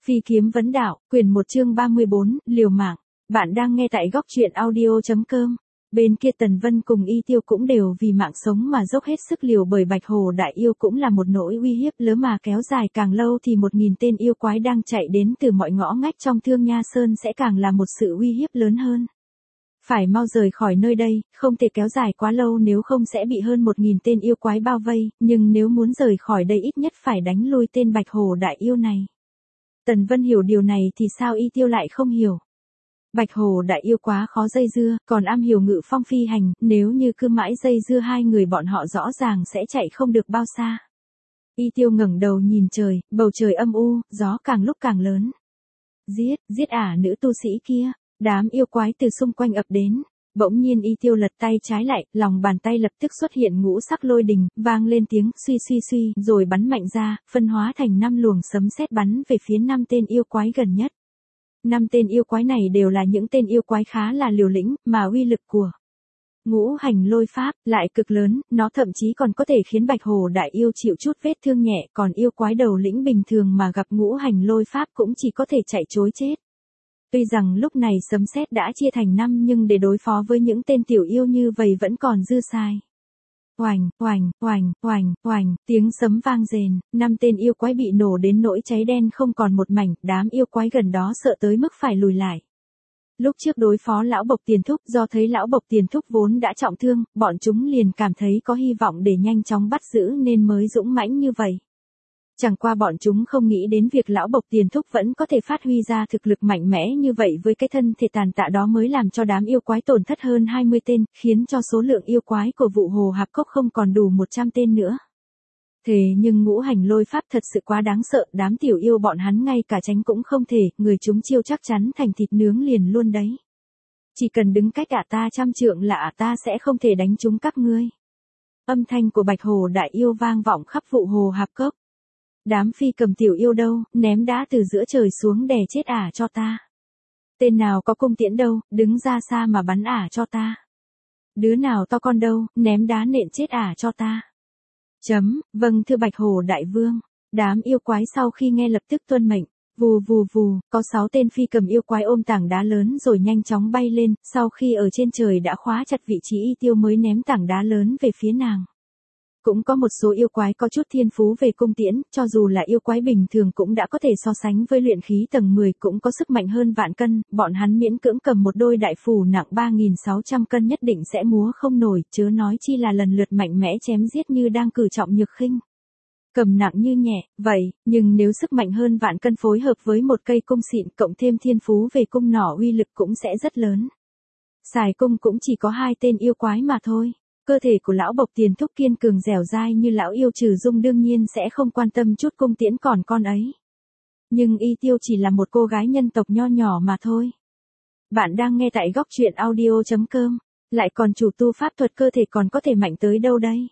Phi kiếm vấn đạo, quyển 1 chương 34, liều mạng. Bạn đang nghe tại góc truyện audio.com. Bên kia Tần Vân cùng Y Tiêu cũng đều vì mạng sống mà dốc hết sức liều, bởi Bạch Hồ Đại Yêu cũng là một nỗi uy hiếp lớn mà kéo dài càng lâu thì 1000 tên yêu quái đang chạy đến từ mọi ngõ ngách trong Thương Nha Sơn sẽ càng là một sự uy hiếp lớn hơn. Phải mau rời khỏi nơi đây, không thể kéo dài quá lâu nếu không sẽ bị hơn 1000 tên yêu quái bao vây, nhưng nếu muốn rời khỏi đây ít nhất phải đánh lui tên Bạch Hồ Đại Yêu này. Tần Vân hiểu điều này thì sao Y Tiêu lại không hiểu. Bạch Hồ Đại Yêu quá khó dây dưa, còn am hiểu ngự phong phi hành, nếu như cứ mãi dây dưa hai người bọn họ rõ ràng sẽ chạy không được bao xa. Y Tiêu ngẩng đầu nhìn trời, bầu trời âm u, gió càng lúc càng lớn. Giết nữ tu sĩ kia, đám yêu quái từ xung quanh ập đến. Bỗng nhiên Y Tiêu lật tay trái lại, lòng bàn tay lập tức xuất hiện ngũ sắc lôi đình, vang lên tiếng suy, rồi bắn mạnh ra, phân hóa thành 5 luồng sấm sét bắn về phía 5 tên yêu quái gần nhất. 5 tên yêu quái này đều là những tên yêu quái khá là liều lĩnh, mà uy lực của ngũ hành lôi pháp lại cực lớn, nó thậm chí còn có thể khiến Bạch Hồ Đại Yêu chịu chút vết thương nhẹ, còn yêu quái đầu lĩnh bình thường mà gặp ngũ hành lôi pháp cũng chỉ có thể chạy trối chết. Tuy rằng lúc này sấm sét đã chia thành 5 nhưng để đối phó với những tên tiểu yêu như vậy vẫn còn dư xài. Oành, tiếng sấm vang rền, 5 tên yêu quái bị nổ đến nỗi cháy đen không còn một mảnh, đám yêu quái gần đó sợ tới mức phải lùi lại. Lúc trước đối phó lão Bộc Tiền Thúc, do thấy lão Bộc Tiền Thúc vốn đã trọng thương, bọn chúng liền cảm thấy có hy vọng để nhanh chóng bắt giữ nên mới dũng mãnh như vậy. Chẳng qua bọn chúng không nghĩ đến việc lão Bộc Tiền Thúc vẫn có thể phát huy ra thực lực mạnh mẽ như vậy, với cái thân thể tàn tạ đó mới làm cho đám yêu quái tổn thất hơn 20 tên, khiến cho số lượng yêu quái của vụ Hồ Hạp Cốc không còn đủ 100 tên nữa. Thế nhưng ngũ hành lôi pháp thật sự quá đáng sợ, đám tiểu yêu bọn hắn ngay cả tránh cũng không thể, người chúng chiêu chắc chắn thành thịt nướng liền luôn đấy. Chỉ cần đứng cách ta 100 trượng là ta sẽ không thể đánh trúng các ngươi. Âm thanh của Bạch Hồ Đại Yêu vang vọng khắp vụ Hồ Hạp Cốc. Đám phi cầm tiểu yêu đâu, ném đá từ giữa trời xuống đè chết cho ta. Tên nào có cung tiễn đâu, đứng ra xa mà bắn cho ta. Đứa nào to con đâu, ném đá nện chết cho ta. Vâng thưa Bạch Hồ Đại Vương. Đám yêu quái sau khi nghe lập tức tuân mệnh. Vù, có 6 tên phi cầm yêu quái ôm tảng đá lớn rồi nhanh chóng bay lên, sau khi ở trên trời đã khóa chặt vị trí Y Tiêu mới ném tảng đá lớn về phía nàng. Cũng có một số yêu quái có chút thiên phú về cung tiễn, cho dù là yêu quái bình thường cũng đã có thể so sánh với luyện khí tầng 10, cũng có sức mạnh hơn vạn cân, bọn hắn miễn cưỡng cầm một đôi đại phù nặng 3600 cân nhất định sẽ múa không nổi, chớ nói chi là lần lượt mạnh mẽ chém giết như đang cử trọng nhược khinh. Cầm nặng như nhẹ, vậy, nhưng nếu sức mạnh hơn vạn cân phối hợp với một cây cung xịn cộng thêm thiên phú về cung nỏ uy lực cũng sẽ rất lớn. Xài cung cũng chỉ có 2 tên yêu quái mà thôi. Cơ thể của lão Bộc Tiền Thúc kiên cường dẻo dai như lão yêu Trừ Dung đương nhiên sẽ không quan tâm chút cung tiễn còn con ấy. Nhưng Y Tiêu chỉ là một cô gái nhân tộc nho nhỏ mà thôi. Bạn đang nghe tại góc truyện audio.com, lại còn chủ tu pháp thuật, cơ thể còn có thể mạnh tới đâu đây?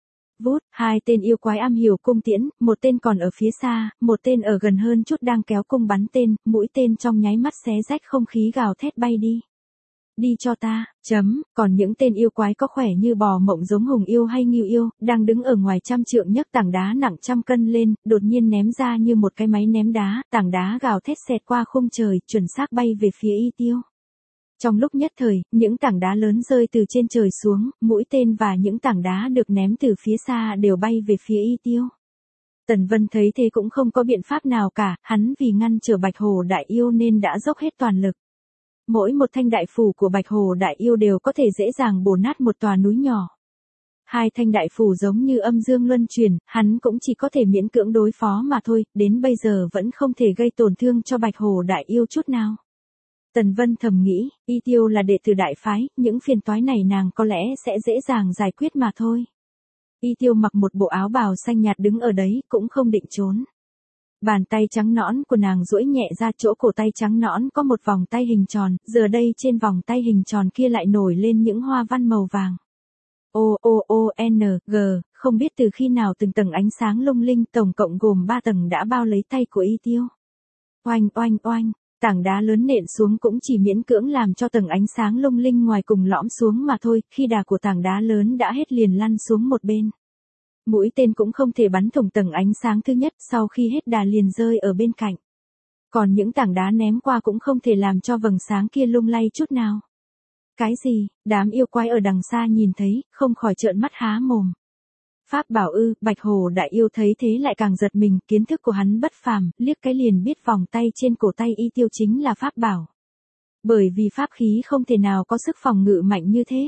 2 tên yêu quái am hiểu cung tiễn, một tên còn ở phía xa, một tên ở gần hơn chút đang kéo cung bắn tên, mũi tên trong nháy mắt xé rách không khí gào thét bay đi. Đi cho ta, còn những tên yêu quái có khỏe như bò mộng giống Hùng Yêu hay Ngưu Yêu, đang đứng ở ngoài 100 trượng nhấc tảng đá nặng 100 cân lên, đột nhiên ném ra như một cái máy ném đá, tảng đá gào thét xẹt qua khung trời, chuẩn xác bay về phía Y Tiêu. Trong lúc nhất thời, những tảng đá lớn rơi từ trên trời xuống, mũi tên và những tảng đá được ném từ phía xa đều bay về phía Y Tiêu. Tần Vân thấy thế cũng không có biện pháp nào cả, hắn vì ngăn trở Bạch Hồ Đại Yêu nên đã dốc hết toàn lực. Mỗi một thanh đại phù của Bạch Hồ Đại Yêu đều có thể dễ dàng bổ nát một tòa núi nhỏ. 2 thanh đại phù giống như âm dương luân chuyển, hắn cũng chỉ có thể miễn cưỡng đối phó mà thôi, đến bây giờ vẫn không thể gây tổn thương cho Bạch Hồ Đại Yêu chút nào. Tần Vân thầm nghĩ, Y Tiêu là đệ tử đại phái, những phiền toái này nàng có lẽ sẽ dễ dàng giải quyết mà thôi. Y Tiêu mặc một bộ áo bào xanh nhạt đứng ở đấy, cũng không định trốn. Bàn tay trắng nõn của nàng duỗi nhẹ ra, chỗ cổ tay trắng nõn có một vòng tay hình tròn, giờ đây trên vòng tay hình tròn kia lại nổi lên những hoa văn màu vàng. G, không biết từ khi nào từng tầng ánh sáng lung linh tổng cộng gồm 3 tầng đã bao lấy tay của Y Tiêu. Oanh, tảng đá lớn nện xuống cũng chỉ miễn cưỡng làm cho tầng ánh sáng lung linh ngoài cùng lõm xuống mà thôi, khi đà của tảng đá lớn đã hết liền lăn xuống một bên. Mũi tên cũng không thể bắn thủng tầng ánh sáng thứ nhất, sau khi hết đà liền rơi ở bên cạnh. Còn những tảng đá ném qua cũng không thể làm cho vầng sáng kia lung lay chút nào. Cái gì? Đám yêu quái ở đằng xa nhìn thấy, không khỏi trợn mắt há mồm. Pháp bảo ư? Bạch Hổ Đại Yêu thấy thế lại càng giật mình, kiến thức của hắn bất phàm, liếc cái liền biết vòng tay trên cổ tay Y Tiêu chính là pháp bảo. Bởi vì pháp khí không thể nào có sức phòng ngự mạnh như thế.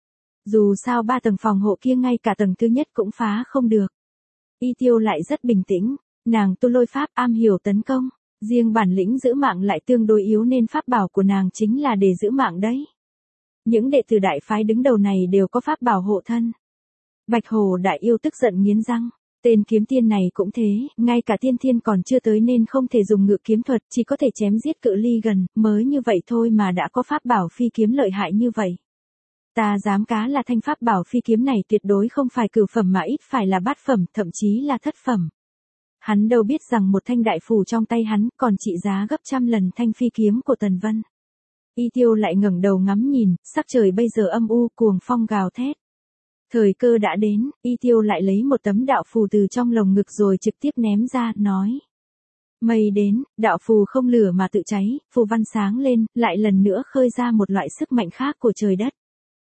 Dù sao 3 tầng phòng hộ kia ngay cả tầng thứ nhất cũng phá không được. Y Tiêu lại rất bình tĩnh, nàng tu lôi pháp am hiểu tấn công, riêng bản lĩnh giữ mạng lại tương đối yếu nên pháp bảo của nàng chính là để giữ mạng đấy. Những đệ tử đại phái đứng đầu này đều có pháp bảo hộ thân. Bạch Hổ Đại Yêu tức giận nghiến răng, tên kiếm tiên này cũng thế, ngay cả tiên thiên còn chưa tới nên không thể dùng ngự kiếm thuật, chỉ có thể chém giết cự ly gần, mới như vậy thôi mà đã có pháp bảo phi kiếm lợi hại như vậy. Ta dám cá là thanh pháp bảo phi kiếm này tuyệt đối không phải cửu phẩm mà ít phải là bát phẩm, thậm chí là thất phẩm. Hắn đâu biết rằng một thanh đại phù trong tay hắn còn trị giá gấp trăm lần thanh phi kiếm của Tần Vân. Y Tiêu lại ngẩng đầu ngắm nhìn, sắc trời bây giờ âm u, cuồng phong gào thét. Thời cơ đã đến, Y Tiêu lại lấy một tấm đạo phù từ trong lồng ngực rồi trực tiếp ném ra, nói. Mây đến, đạo phù không lửa mà tự cháy, phù văn sáng lên, lại lần nữa khơi ra một loại sức mạnh khác của trời đất.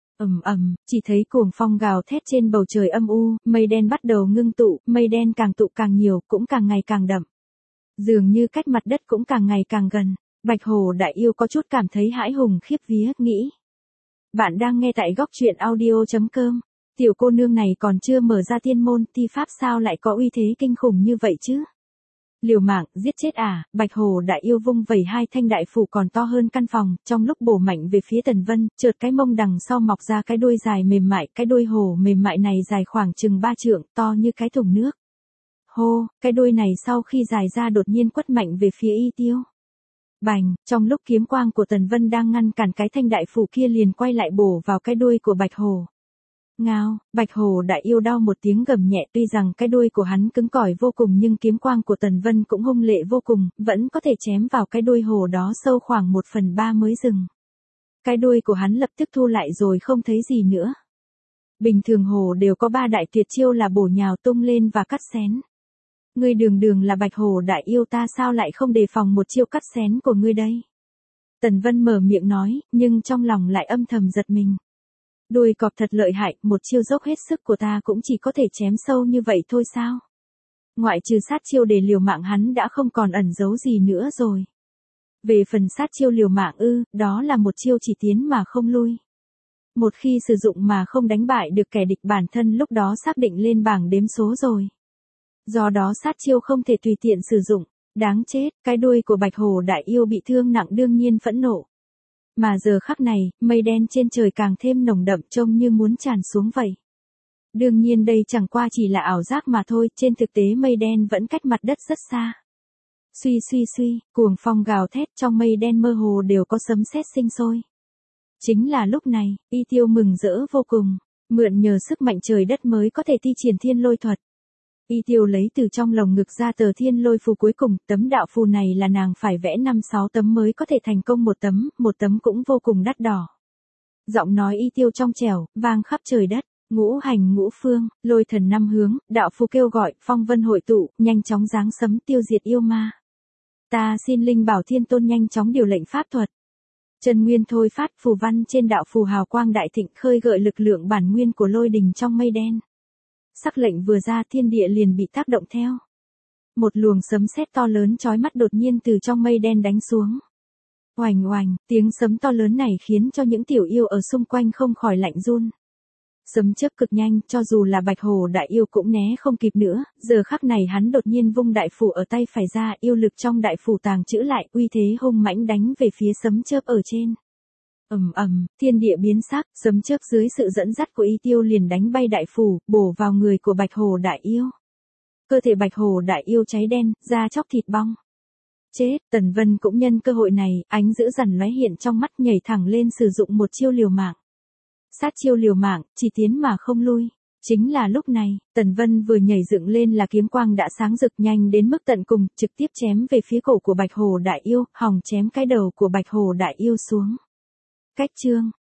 Chỉ thấy cuồng phong gào thét trên bầu trời âm u, mây đen bắt đầu ngưng tụ, mây đen càng tụ càng nhiều, cũng càng ngày càng đậm. Dường như cách mặt đất cũng càng ngày càng gần, Bạch Hổ Đại Yêu có chút cảm thấy hãi hùng khiếp vía, nghĩ. Bạn đang nghe tại góc truyện audio.com. Tiểu cô nương này còn chưa mở ra thiên môn, thi pháp sao lại có uy thế kinh khủng như vậy chứ? Liều mạng, giết chết à? Bạch Hổ Đại Yêu vung vẩy 2 thanh đại phù còn to hơn căn phòng, trong lúc bổ mạnh về phía Tần Vân, chợt cái mông đằng sau mọc ra cái đuôi dài mềm mại, cái đuôi hổ mềm mại này dài khoảng chừng 3 trượng, to như cái thùng nước. Hô, cái đuôi này sau khi dài ra đột nhiên quất mạnh về phía Y Tiêu. Bành, trong lúc kiếm quang của Tần Vân đang ngăn cản cái thanh đại phù kia liền quay lại bổ vào cái đuôi của Bạch Hổ. Ngao, Bạch Hổ Đại Yêu đau một tiếng gầm nhẹ, tuy rằng cái đuôi của hắn cứng cỏi vô cùng nhưng kiếm quang của Tần Vân cũng hung lệ vô cùng, vẫn có thể chém vào cái đuôi hổ đó sâu khoảng 1/3 mới dừng. Cái đuôi của hắn lập tức thu lại rồi không thấy gì nữa. Bình thường hổ đều có 3 đại tuyệt chiêu là bổ nhào tung lên và cắt xén. Ngươi đường đường là Bạch Hổ Đại Yêu, ta sao lại không đề phòng một chiêu cắt xén của ngươi đây? Tần Vân mở miệng nói, nhưng trong lòng lại âm thầm giật mình. Đuôi cọp thật lợi hại, một chiêu dốc hết sức của ta cũng chỉ có thể chém sâu như vậy thôi sao? Ngoại trừ sát chiêu để liều mạng hắn đã không còn ẩn giấu gì nữa rồi. Về phần sát chiêu liều mạng ư, đó là một chiêu chỉ tiến mà không lui. Một khi sử dụng mà không đánh bại được kẻ địch bản thân lúc đó xác định lên bảng đếm số rồi. Do đó sát chiêu không thể tùy tiện sử dụng, đáng chết, cái đuôi của Bạch Hổ Đại Yêu bị thương nặng đương nhiên phẫn nộ. Mà giờ khắc này, mây đen trên trời càng thêm nồng đậm trông như muốn tràn xuống vậy. Đương nhiên đây chẳng qua chỉ là ảo giác mà thôi, trên thực tế mây đen vẫn cách mặt đất rất xa. Suy, cuồng phong gào thét, trong mây đen mơ hồ đều có sấm sét sinh sôi. Chính là lúc này, Y Tiêu mừng rỡ vô cùng, mượn nhờ sức mạnh trời đất mới có thể thi triển thiên lôi thuật. Y Tiêu lấy từ trong lồng ngực ra tờ thiên lôi phù cuối cùng, tấm đạo phù này là nàng phải vẽ 5-6 tấm mới có thể thành công một tấm cũng vô cùng đắt đỏ. Giọng nói Y Tiêu trong trẻo, vang khắp trời đất, ngũ hành ngũ phương, lôi thần 5 hướng, đạo phù kêu gọi, phong vân hội tụ, nhanh chóng giáng sấm tiêu diệt yêu ma. Ta xin Linh Bảo Thiên Tôn nhanh chóng điều lệnh pháp thuật. Chân nguyên thôi phát, phù văn trên đạo phù hào quang đại thịnh khơi gợi lực lượng bản nguyên của lôi đình trong mây đen. Sắc lệnh vừa ra thiên địa liền bị tác động theo. Một luồng sấm sét to lớn chói mắt đột nhiên từ trong mây đen đánh xuống. Oành, tiếng sấm to lớn này khiến cho những tiểu yêu ở xung quanh không khỏi lạnh run. Sấm chớp cực nhanh, cho dù là Bạch Hổ Đại Yêu cũng né không kịp nữa, giờ khắc này hắn đột nhiên vung đại phủ ở tay phải ra, yêu lực trong đại phủ tàng trữ lại, uy thế hung mãnh đánh về phía sấm chớp ở trên. Thiên địa biến sắc, sấm chớp dưới sự dẫn dắt của Y Tiêu liền đánh bay đại phủ, bổ vào người của Bạch Hổ Đại Yêu. Cơ thể Bạch Hổ Đại Yêu cháy đen, da chóc thịt bong. Chết, Tần Vân cũng nhân cơ hội này, ánh dữ dằn lóe hiện trong mắt, nhảy thẳng lên sử dụng một chiêu liều mạng. Sát chiêu liều mạng, chỉ tiến mà không lui. Chính là lúc này, Tần Vân vừa nhảy dựng lên là kiếm quang đã sáng rực nhanh đến mức tận cùng, trực tiếp chém về phía cổ của Bạch Hổ Đại Yêu, hòng chém cái đầu của Bạch Hổ Đại Yêu xuống. Cách chương,